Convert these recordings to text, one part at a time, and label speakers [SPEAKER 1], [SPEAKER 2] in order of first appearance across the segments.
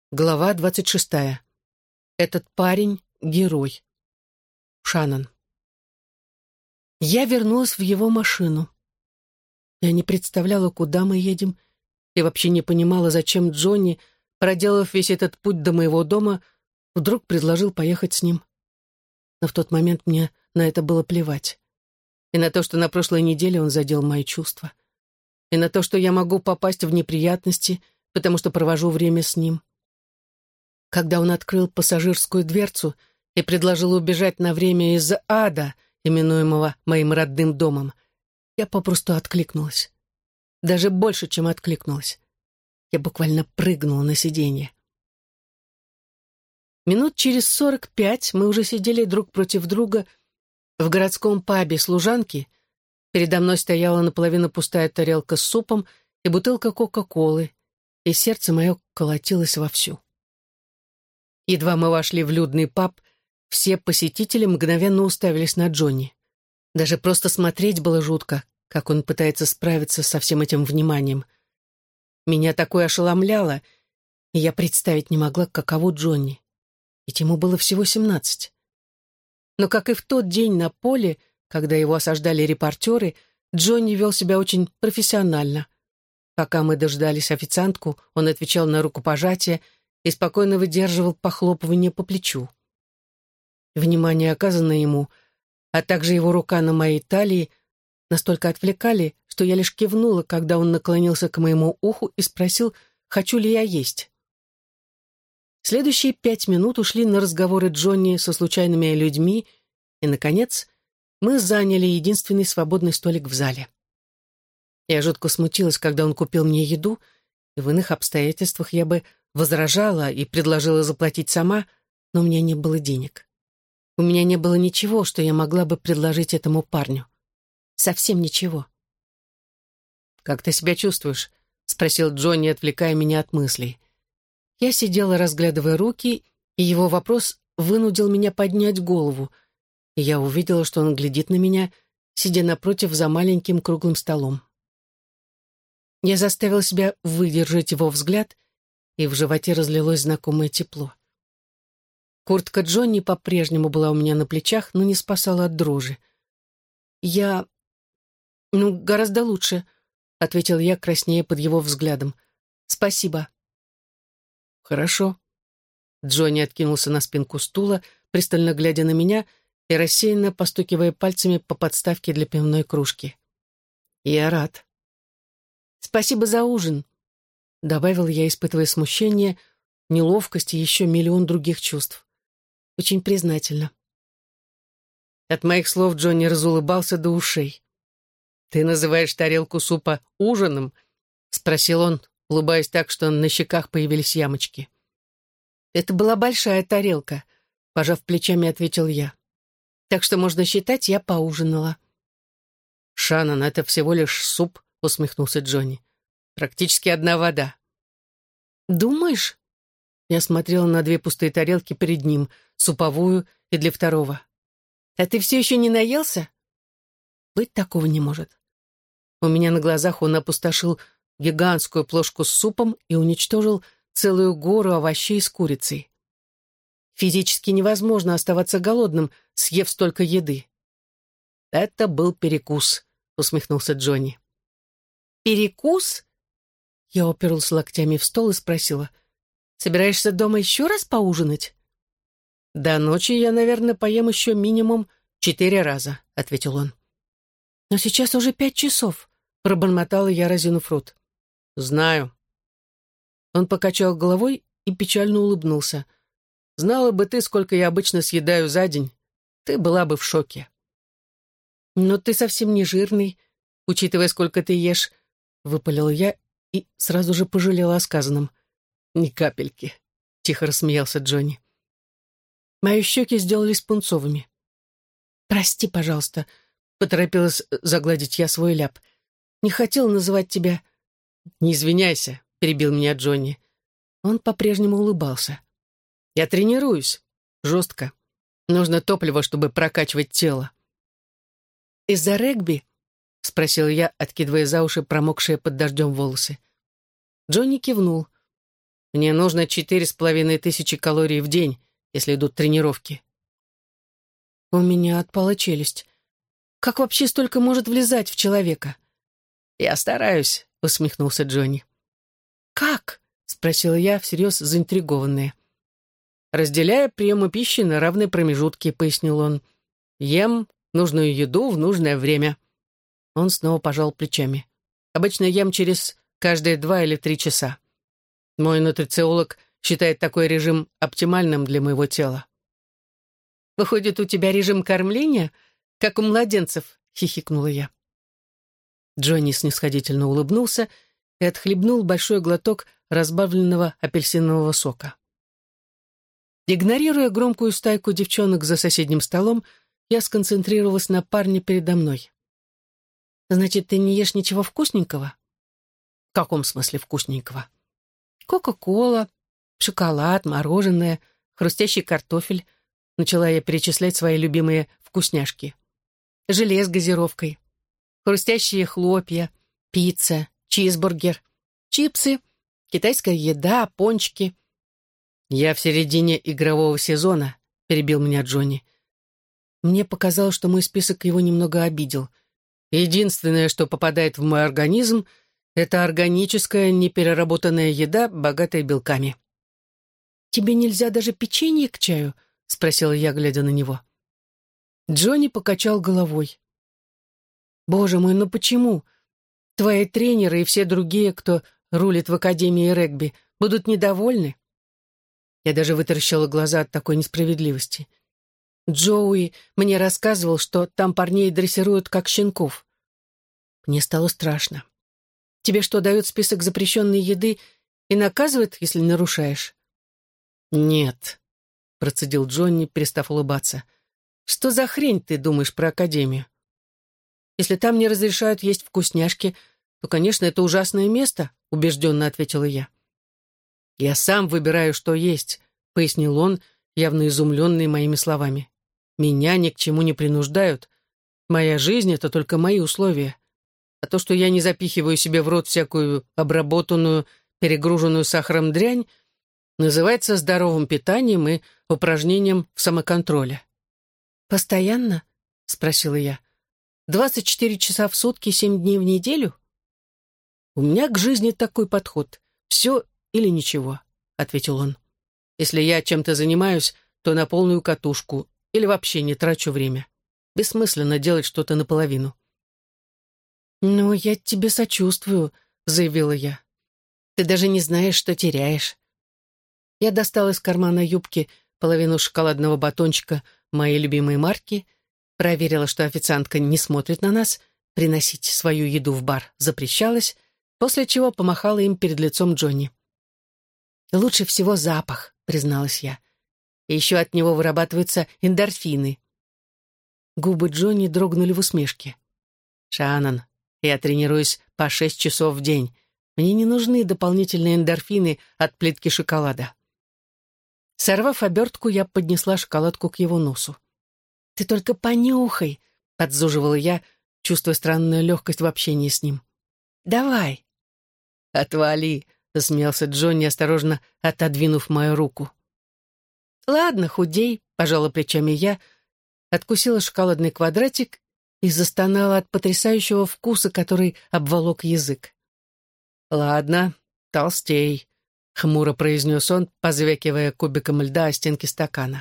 [SPEAKER 1] Глава 26. Этот парень — герой. Шаннон. Я вернулась в его машину. Я не представляла, куда мы едем, и вообще не понимала, зачем Джонни, проделав весь этот путь до моего дома, вдруг предложил поехать с ним. Но в тот момент мне на это было плевать. И на то, что на прошлой неделе он задел мои чувства. И на то, что я могу попасть в неприятности, потому что провожу время с ним. Когда он открыл пассажирскую дверцу и предложил убежать на время из ада, именуемого моим родным домом, я попросту откликнулась. Даже больше, чем откликнулась. Я буквально прыгнула на сиденье. Минут через 45 мы уже сидели друг против друга в городском пабе служанки. Передо мной стояла наполовину пустая тарелка с супом и бутылка Кока-Колы, и сердце мое колотилось вовсю. Едва мы вошли в людный паб, все посетители мгновенно уставились на Джонни. Даже просто смотреть было жутко, как он пытается справиться со всем этим вниманием. Меня такое ошеломляло, и я представить не могла, каково Джонни. Ведь ему было всего 17. Но, как и в тот день на поле, когда его осаждали репортеры, Джонни вел себя очень профессионально. Пока мы дождались официантку, он отвечал на рукопожатие и спокойно выдерживал похлопывание по плечу. Внимание, оказанное ему, а также его рука на моей талии, настолько отвлекали, что я лишь кивнула, когда он наклонился к моему уху и спросил, хочу ли я есть. Следующие 5 минут ушли на разговоры Джонни со случайными людьми, и, наконец, мы заняли единственный свободный столик в зале. Я жутко смутилась, когда он купил мне еду, и в иных обстоятельствах я бы возражала и предложила заплатить сама, но у меня не было денег. У меня не было ничего, что я могла бы предложить этому парню. Совсем ничего. «Как ты себя чувствуешь?» — спросил Джонни, отвлекая меня от мыслей. Я сидела, разглядывая руки, и его вопрос вынудил меня поднять голову, и я увидела, что он глядит на меня, сидя напротив за маленьким круглым столом. Я заставила себя выдержать его взгляд, и в животе разлилось знакомое тепло. Куртка Джонни по-прежнему была у меня на плечах, но не спасала от дрожи. Гораздо лучше», — ответил я, краснея под его взглядом. «Спасибо». «Хорошо». Джонни откинулся на спинку стула, пристально глядя на меня и рассеянно постукивая пальцами по подставке для пивной кружки. «Я рад». «Спасибо за ужин», — добавил я, испытывая смущение, неловкость и еще миллион других чувств. «Очень признательна». От моих слов Джонни разулыбался до ушей. «Ты называешь тарелку супа ужином?» — спросил он, улыбаясь так, что на щеках появились ямочки. «Это была большая тарелка», — пожав плечами, ответил я. «Так что можно считать, я поужинала». «Шаннон, это всего лишь суп», — усмехнулся Джонни. «Практически одна вода». «Думаешь?» Я смотрела на 2 пустые тарелки перед ним, суповую и для второго. «А ты все еще не наелся?» «Быть такого не может». У меня на глазах он опустошил гигантскую плошку с супом и уничтожил целую гору овощей с курицей. Физически невозможно оставаться голодным, съев столько еды. «Это был перекус», — усмехнулся Джонни. «Перекус?» Я уперлась локтями в стол и спросила, «Собираешься дома еще раз поужинать?» «До ночи я, наверное, поем еще минимум 4 раза», — ответил он. «Но сейчас уже 5 часов», — пробормотала я, разинув рот. «Знаю». Он покачал головой и печально улыбнулся. «Знала бы ты, сколько я обычно съедаю за день, ты была бы в шоке». «Но ты совсем не жирный, учитывая, сколько ты ешь», — выпалила я и сразу же пожалела о сказанном. «Ни капельки», — тихо рассмеялся Джонни. Мои щеки сделались пунцовыми. «Прости, пожалуйста», — поторопилась загладить я свой ляп. «Не хотела называть тебя...» «Не извиняйся», — перебил меня Джонни. Он по-прежнему улыбался. «Я тренируюсь. Жестко. Нужно топливо, чтобы прокачивать тело». «Из-за регби?» — спросил я, откидывая за уши промокшие под дождем волосы. Джонни кивнул. Мне нужно 4500 калорий в день, если идут тренировки. У меня отпала челюсть. Как вообще столько может влезать в человека? Я стараюсь, усмехнулся Джонни. Как? Спросила я, всерьез заинтригованная. Разделяя приемы пищи на равные промежутки, пояснил он. Ем нужную еду в нужное время. Он снова пожал плечами. Обычно ем через каждые 2 или 3 часа. Мой нутрициолог считает такой режим оптимальным для моего тела. «Выходит, у тебя режим кормления, как у младенцев», — хихикнула я. Джонни снисходительно улыбнулся и отхлебнул большой глоток разбавленного апельсинового сока. Игнорируя громкую стайку девчонок за соседним столом, я сконцентрировалась на парне передо мной. «Значит, ты не ешь ничего вкусненького?» «В каком смысле вкусненького?» «Кока-кола, шоколад, мороженое, хрустящий картофель», — начала я перечислять свои любимые вкусняшки. «Желе с газировкой, хрустящие хлопья, пицца, чизбургер, чипсы, китайская еда, пончики». «Я в середине игрового сезона», — перебил меня Джонни. Мне показалось, что мой список его немного обидел. Единственное, что попадает в мой организм, это органическая непереработанная еда, богатая белками. «Тебе нельзя даже печенье к чаю?» — спросила я, глядя на него. Джонни покачал головой. «Боже мой, ну почему? Твои тренеры и все другие, кто рулит в академии регби, будут недовольны?» Я даже вытаращила глаза от такой несправедливости. Джоуи мне рассказывал, что там парней дрессируют как щенков. Мне стало страшно. Тебе что, дают список запрещенной еды и наказывают, если нарушаешь? «Нет», — процедил Джонни, перестав улыбаться. «Что за хрень ты думаешь про академию? Если там не разрешают есть вкусняшки, то, конечно, это ужасное место», — убежденно ответила я. «Я сам выбираю, что есть», — пояснил он, явно изумленный моими словами. «Меня ни к чему не принуждают. Моя жизнь — это только мои условия. А то, что я не запихиваю себе в рот всякую обработанную, перегруженную сахаром дрянь, называется здоровым питанием и упражнением в самоконтроле». «Постоянно?» — спросила я. 24 часа в сутки, 7 дней в неделю?» «У меня к жизни такой подход. Все или ничего», — ответил он. «Если я чем-то занимаюсь, то на полную катушку или вообще не трачу время. Бессмысленно делать что-то наполовину». «Ну, я тебе сочувствую», — заявила я. «Ты даже не знаешь, что теряешь». Я достала из кармана юбки половину шоколадного батончика моей любимой марки, проверила, что официантка не смотрит на нас, приносить свою еду в бар запрещалось, после чего помахала им перед лицом Джонни. «Лучше всего запах», — призналась я. «И еще от него вырабатываются эндорфины». Губы Джонни дрогнули в усмешке. «Шаннон, я тренируюсь по 6 часов в день. Мне не нужны дополнительные эндорфины от плитки шоколада». Сорвав обертку, я поднесла шоколадку к его носу. «Ты только понюхай», — подзуживала я, чувствуя странную легкость в общении с ним. «Давай». «Отвали», — засмеялся Джонни, осторожно отодвинув мою руку. «Ладно, худей», — пожала плечами я, откусила шоколадный квадратик и застонала от потрясающего вкуса, который обволок язык. «Ладно, толстей», — хмуро произнес он, позвякивая кубиком льда о стенки стакана.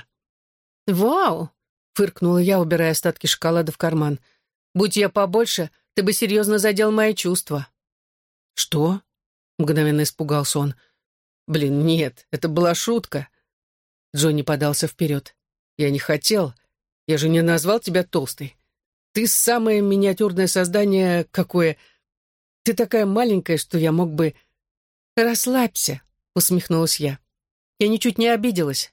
[SPEAKER 1] «Вау!» — фыркнула я, убирая остатки шоколада в карман. «Будь я побольше, ты бы серьезно задел мои чувства». «Что?» — мгновенно испугался он. «Блин, нет, это была шутка». Джонни подался вперед. «Я не хотел. Я же не назвал тебя толстой. Ты самое миниатюрное создание, какое... Ты такая маленькая, что я мог бы...» «Расслабься», — усмехнулась я. «Я ничуть не обиделась».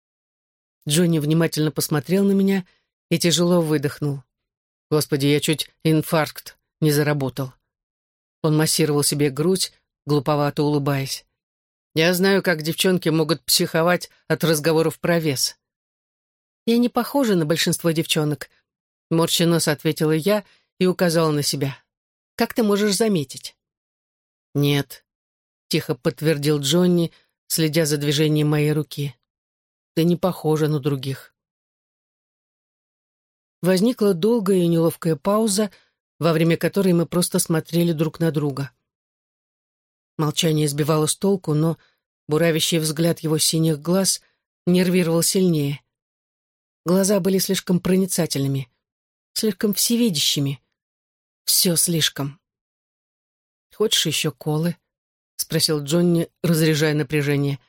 [SPEAKER 1] Джонни внимательно посмотрел на меня и тяжело выдохнул. «Господи, я чуть инфаркт не заработал». Он массировал себе грудь, глуповато улыбаясь. «Я знаю, как девчонки могут психовать от разговоров про вес». «Я не похожа на большинство девчонок», — морща нос ответила я и указала на себя. «Как ты можешь заметить?» «Нет», — тихо подтвердил Джонни, следя за движением моей руки. «Ты не похожа на других». Возникла долгая и неловкая пауза, во время которой мы просто смотрели друг на друга. Молчание сбивало с толку, но буравящий взгляд его синих глаз нервировал сильнее. Глаза были слишком проницательными, слишком всевидящими. Все слишком. «Хочешь еще колы?» — спросил Джонни, разряжая напряжение.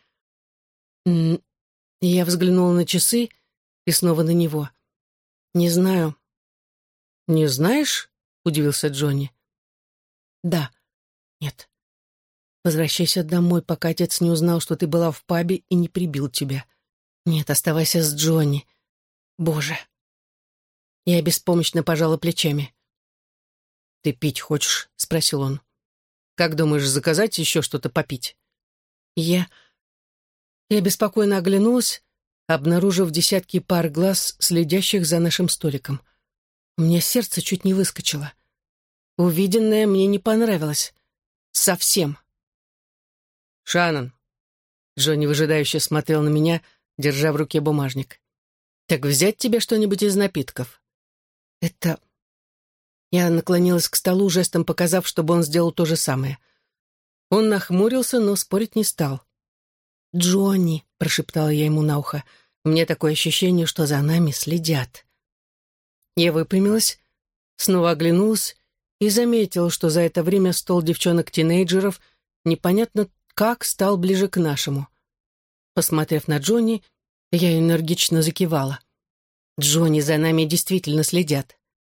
[SPEAKER 1] Я взглянула на часы и снова на него. «Не знаю». «Не знаешь?» — удивился Джонни. «Да. Нет. Возвращайся домой, пока отец не узнал, что ты была в пабе и не прибил тебя. Нет, оставайся с Джонни. Боже». Я беспомощно пожала плечами. «Ты пить хочешь?» — спросил он. «Как думаешь, заказать еще что-то попить?» Я беспокойно оглянулась, обнаружив десятки пар глаз, следящих за нашим столиком. У меня сердце чуть не выскочило. Увиденное мне не понравилось. Совсем. «Шаннон!» Джонни выжидающе смотрел на меня, держа в руке бумажник. «Так взять тебе что-нибудь из напитков?» «Это...» Я наклонилась к столу, жестом показав, чтобы он сделал то же самое. Он нахмурился, но спорить не стал. «Джонни», — прошептала я ему на ухо, — «мне такое ощущение, что за нами следят». Я выпрямилась, снова оглянулась и заметила, что за это время стол девчонок-тинейджеров непонятно как стал ближе к нашему. Посмотрев на Джонни, я энергично закивала. «Джонни, за нами действительно следят».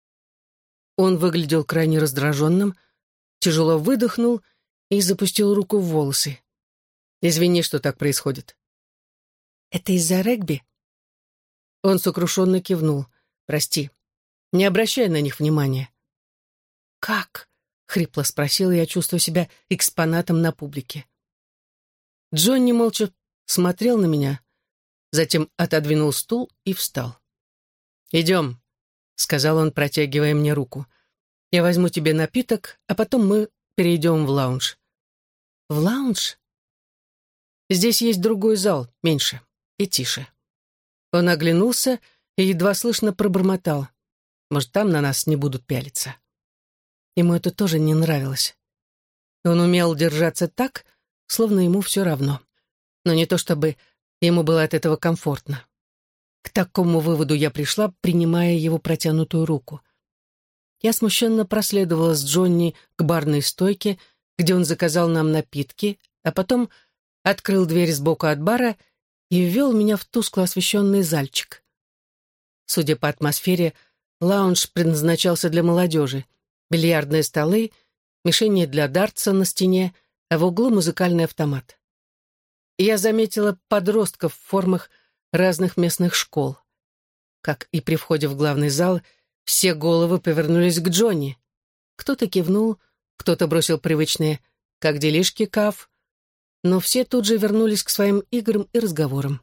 [SPEAKER 1] Он выглядел крайне раздраженным, тяжело выдохнул и запустил руку в волосы. «Извини, что так происходит». «Это из-за регби?» Он сокрушенно кивнул. «Прости. Не обращай на них внимания». «Как?» — хрипло спросила я, чувствуя себя экспонатом на публике. Джонни молча смотрел на меня, затем отодвинул стул и встал. «Идем», — сказал он, протягивая мне руку. «Я возьму тебе напиток, а потом мы перейдем в лаунж». «В лаунж?» «Здесь есть другой зал, меньше и тише». Он оглянулся и едва слышно пробормотал. «Может, там на нас не будут пялиться». Ему это тоже не нравилось. Он умел держаться так, словно ему все равно. Но не то чтобы ему было от этого комфортно. К такому выводу я пришла, принимая его протянутую руку. Я смущенно проследовала с Джонни к барной стойке, где он заказал нам напитки, а потом открыл дверь сбоку от бара и ввел меня в тускло освещенный зальчик. Судя по атмосфере, лаунж предназначался для молодежи. Бильярдные столы, мишени для дартса на стене, а в углу музыкальный автомат. Я заметила подростков в формах разных местных школ. Как и при входе в главный зал, все головы повернулись к Джонни. Кто-то кивнул, кто-то бросил привычные «как делишки, Каф?», но все тут же вернулись к своим играм и разговорам.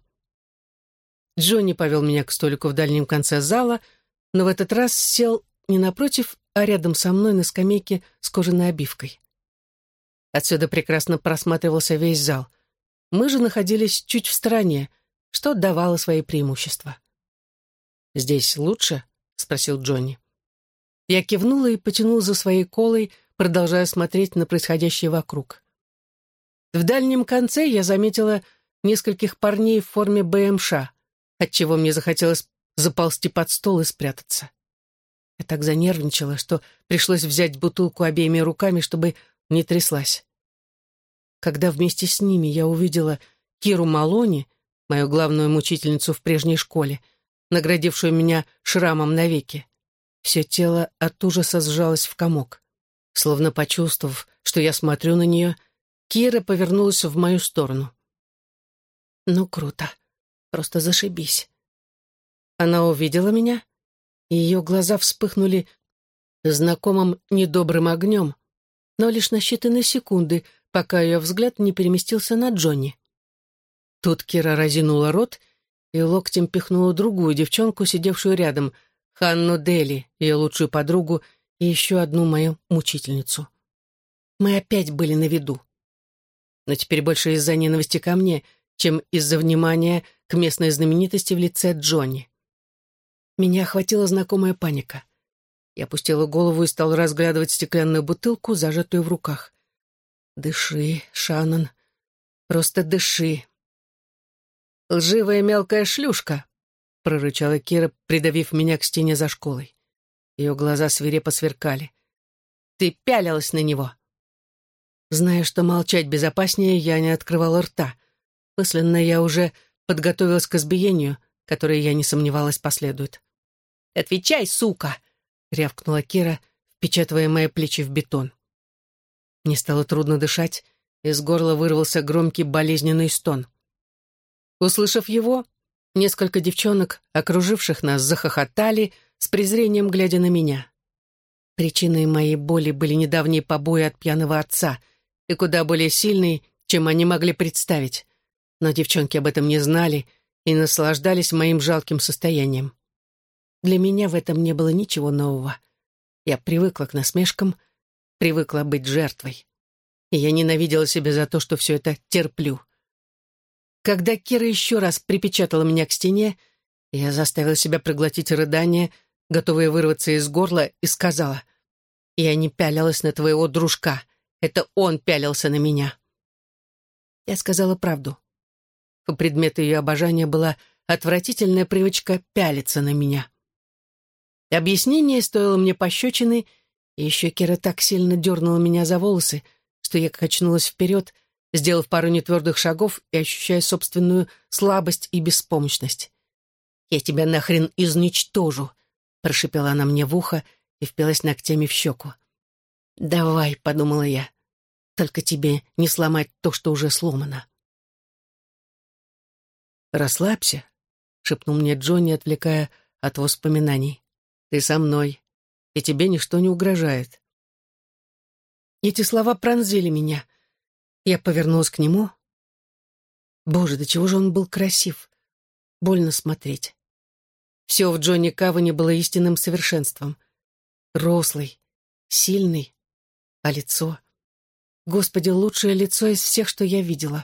[SPEAKER 1] Джонни повел меня к столику в дальнем конце зала, но в этот раз сел не напротив, а рядом со мной на скамейке с кожаной обивкой. Отсюда прекрасно просматривался весь зал. Мы же находились чуть в стороне, что давало свои преимущества. «Здесь лучше?» — спросил Джонни. Я кивнула и потянула за своей колой, продолжая смотреть на происходящее вокруг. В дальнем конце я заметила нескольких парней в форме БМШ, отчего мне захотелось заползти под стол и спрятаться. Я так занервничала, что пришлось взять бутылку обеими руками, чтобы не тряслась. Когда вместе с ними я увидела Киру Малони, мою главную мучительницу в прежней школе, наградившую меня шрамом навеки, все тело от ужаса сжалось в комок. Словно почувствовав, что я смотрю на нее, Кира повернулась в мою сторону. «Ну, круто. Просто зашибись». Она увидела меня, и ее глаза вспыхнули знакомым недобрым огнем, но лишь на считанные секунды, пока ее взгляд не переместился на Джонни. Тут Кира разинула рот и локтем пихнула другую девчонку, сидевшую рядом, Ханну Дели, ее лучшую подругу, и еще одну мою мучительницу. Мы опять были на виду. но теперь больше из-за ненависти ко мне, чем из-за внимания к местной знаменитости в лице Джонни. Меня охватила знакомая паника. Я опустила голову и стала разглядывать стеклянную бутылку, зажатую в руках. «Дыши, Шаннон, просто дыши». «Лживая мелкая шлюшка», — прорычала Кира, придавив меня к стене за школой. Ее глаза свирепо сверкали. «Ты пялилась на него». Зная, что молчать безопаснее, я не открывала рта. Мысленно я уже подготовилась к избиению, которое, я не сомневалась, последует. «Отвечай, сука!» — рявкнула Кира, впечатывая мои плечи в бетон. Мне стало трудно дышать, из горла вырвался громкий болезненный стон. Услышав его, несколько девчонок, окруживших нас, захохотали, с презрением глядя на меня. Причиной моей боли были недавние побои от пьяного отца, и куда более сильные, чем они могли представить. Но девчонки об этом не знали и наслаждались моим жалким состоянием. Для меня в этом не было ничего нового. Я привыкла к насмешкам, привыкла быть жертвой. И я ненавидела себя за то, что все это терплю. Когда Кира еще раз припечатала меня к стене, я заставила себя проглотить рыдания, готовая вырваться из горла, и сказала: «Я не пялилась на твоего дружка. Это он пялился на меня». Я сказала правду. Предметом ее обожания была отвратительная привычка пялиться на меня. Объяснение стоило мне пощечины, и еще Кира так сильно дернула меня за волосы, что я качнулась вперед, сделав пару нетвердых шагов и ощущая собственную слабость и беспомощность. «Я тебя нахрен изничтожу», — прошипела она мне в ухо и впилась ногтями в щеку. «Давай», — подумала я, — «только тебе не сломать то, что уже сломано». «Расслабься», — шепнул мне Джонни, отвлекая от воспоминаний. «Ты со мной, и тебе ничто не угрожает». Эти слова пронзили меня. Я повернулась к нему. Боже, до чего же он был красив. Больно смотреть. Все в Джонни Каване было истинным совершенством. Рослый, сильный, а лицо... Господи, лучшее лицо из всех, что я видела.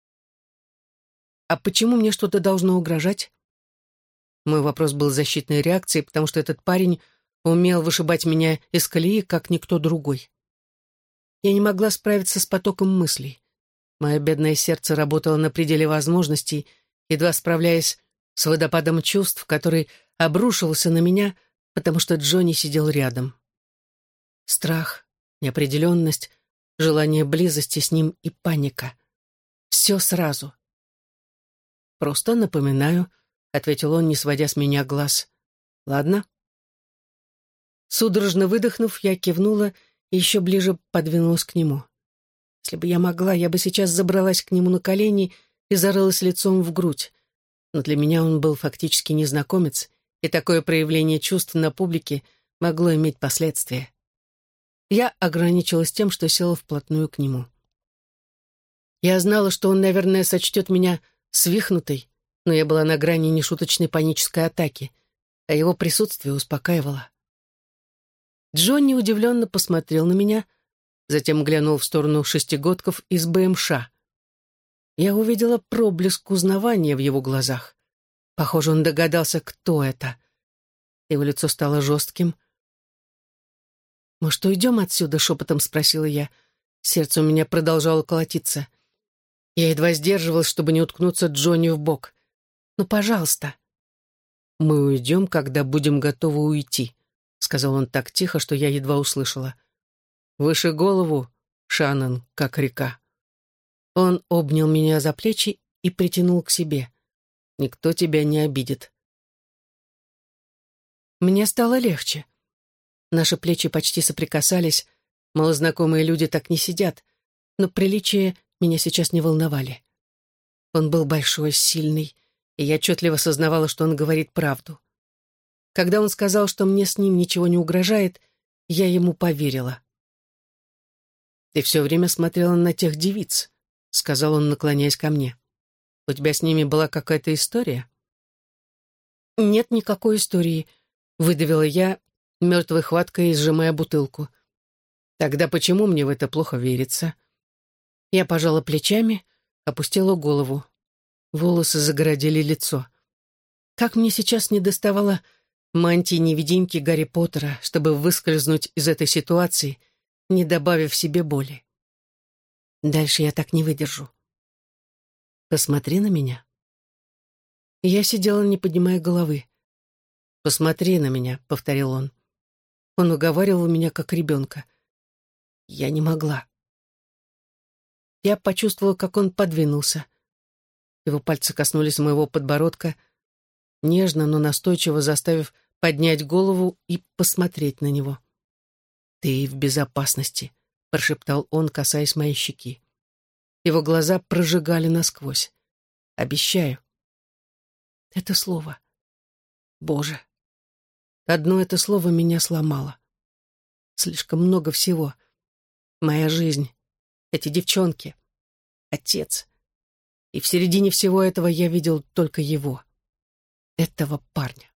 [SPEAKER 1] А почему мне что-то должно угрожать? Мой вопрос был защитной реакцией, потому что этот парень умел вышибать меня из колеи, как никто другой. Я не могла справиться с потоком мыслей. Мое бедное сердце работало на пределе возможностей, едва справляясь с водопадом чувств, который обрушивался на меня, потому что Джонни сидел рядом. Страх, неопределенность, желание близости с ним и паника. Все сразу. «Просто напоминаю», — ответил он, не сводя с меня глаз. «Ладно?» Судорожно выдохнув, я кивнула и еще ближе подвинулась к нему. Если бы я могла, я бы сейчас забралась к нему на колени и зарылась лицом в грудь. Но для меня он был фактически незнакомец, и такое проявление чувств на публике могло иметь последствия. Я ограничилась тем, что села вплотную к нему. Я знала, что он, наверное, сочтет меня свихнутой, но я была на грани нешуточной панической атаки, а его присутствие успокаивало. Джонни удивленно посмотрел на меня, затем глянул в сторону шестигодков из БМШ. Я увидела проблеск узнавания в его глазах. Похоже, он догадался, кто это. Его лицо стало жестким. «Может, уйдем отсюда?» — шепотом спросила я. Сердце у меня продолжало колотиться. Я едва сдерживалась, чтобы не уткнуться Джонни в бок. «Ну, пожалуйста». «Мы уйдем, когда будем готовы уйти», — сказал он так тихо, что я едва услышала. «Выше голову, Шаннон, как река». Он обнял меня за плечи и притянул к себе. «Никто тебя не обидит». Мне стало легче. Наши плечи почти соприкасались. Малознакомые люди так не сидят, но приличия меня сейчас не волновали. Он был большой, сильный, и я отчетливо сознавала, что он говорит правду. Когда он сказал, что мне с ним ничего не угрожает, я ему поверила. «Ты все время смотрела на тех девиц», — сказал он, наклоняясь ко мне. «У тебя с ними была какая-то история?» «Нет никакой истории», — выдавила я, мертвой хваткой сжимая бутылку. «Тогда почему мне в это плохо верится?» Я пожала плечами, опустила голову. Волосы загородили лицо. Как мне сейчас недоставало мантии-невидимки Гарри Поттера, чтобы выскользнуть из этой ситуации, не добавив себе боли. Дальше я так не выдержу. Посмотри на меня. Я сидела, не поднимая головы. «Посмотри на меня», — повторил он. Он уговаривал меня, как ребенка. Я не могла. Я почувствовала, как он подвинулся. Его пальцы коснулись моего подбородка, нежно, но настойчиво заставив поднять голову и посмотреть на него. «Ты в безопасности», — прошептал он, касаясь моей щеки. Его глаза прожигали насквозь. «Обещаю». Это слово. Боже. Одно это слово меня сломало. Слишком много всего. Моя жизнь, эти девчонки, отец. И в середине всего этого я видел только его, этого парня.